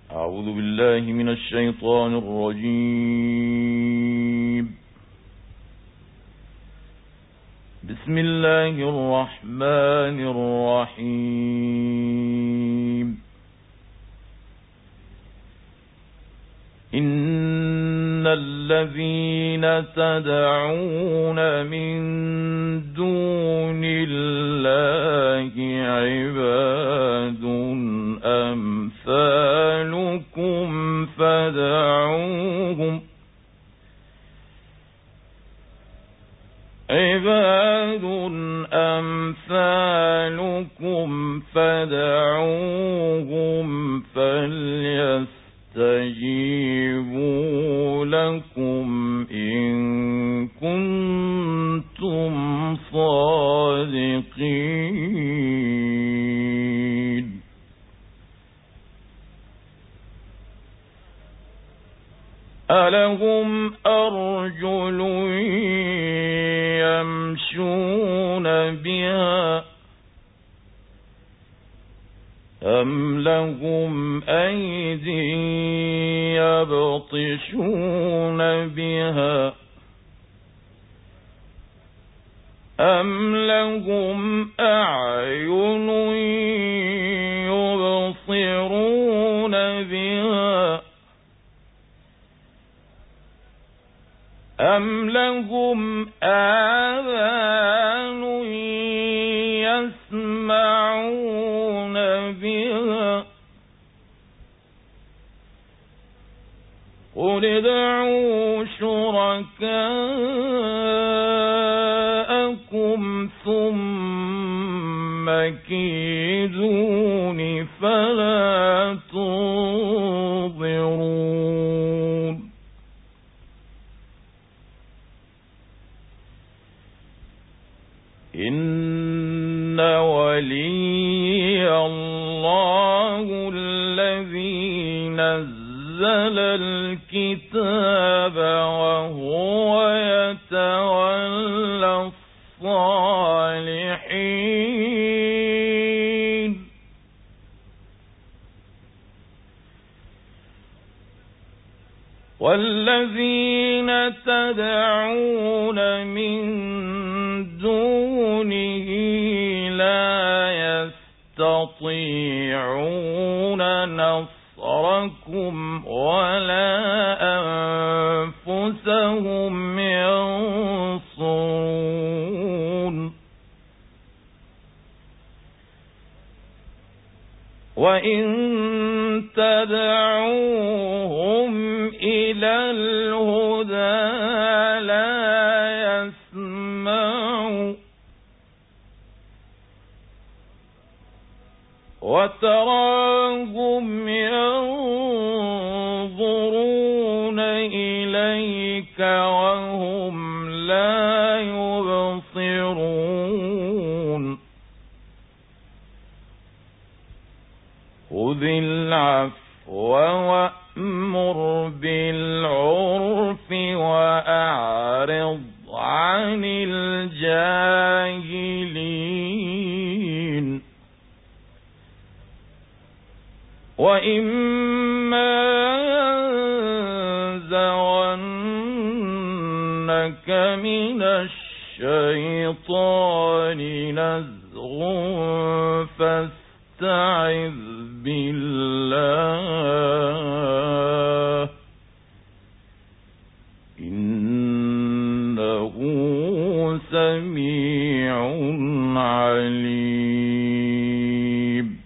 أعوذ بالله من الشيطان الرجيم. بسم الله الرحمن الرحيم. إن الذين تدعون من دون الله عباد أمثالكم فادعوهم فليستجيبوا لكم إن كنتم صادقين. ألهم أرجل يمشون بها أم لهم أيدي يبطشون بها أم لهم أعين يبصرون بها أم لهم آذان يسمعون بها قل ادعوا شركاءكم ثم كيدون فلا تنظرون. إن ولي الله الذي نزل الكتاب وهو يتولى الصالحين. والذين تدعون من دونه لا يستطيعون نصركم ولا أنفسهم ينصرون. وإن تدعوهم إلى الهدى لا يسمعوا وتراهم ينظرون إليك وهم لا يبصرون. خذ العفو وأمر بالعرف وأعرض عن الجاهلين. وإما ينزغنك من الشيطان نزغ فاستعذ بالله إنه سميع عليم.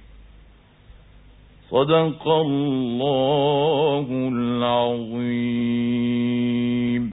صدق الله العظيم.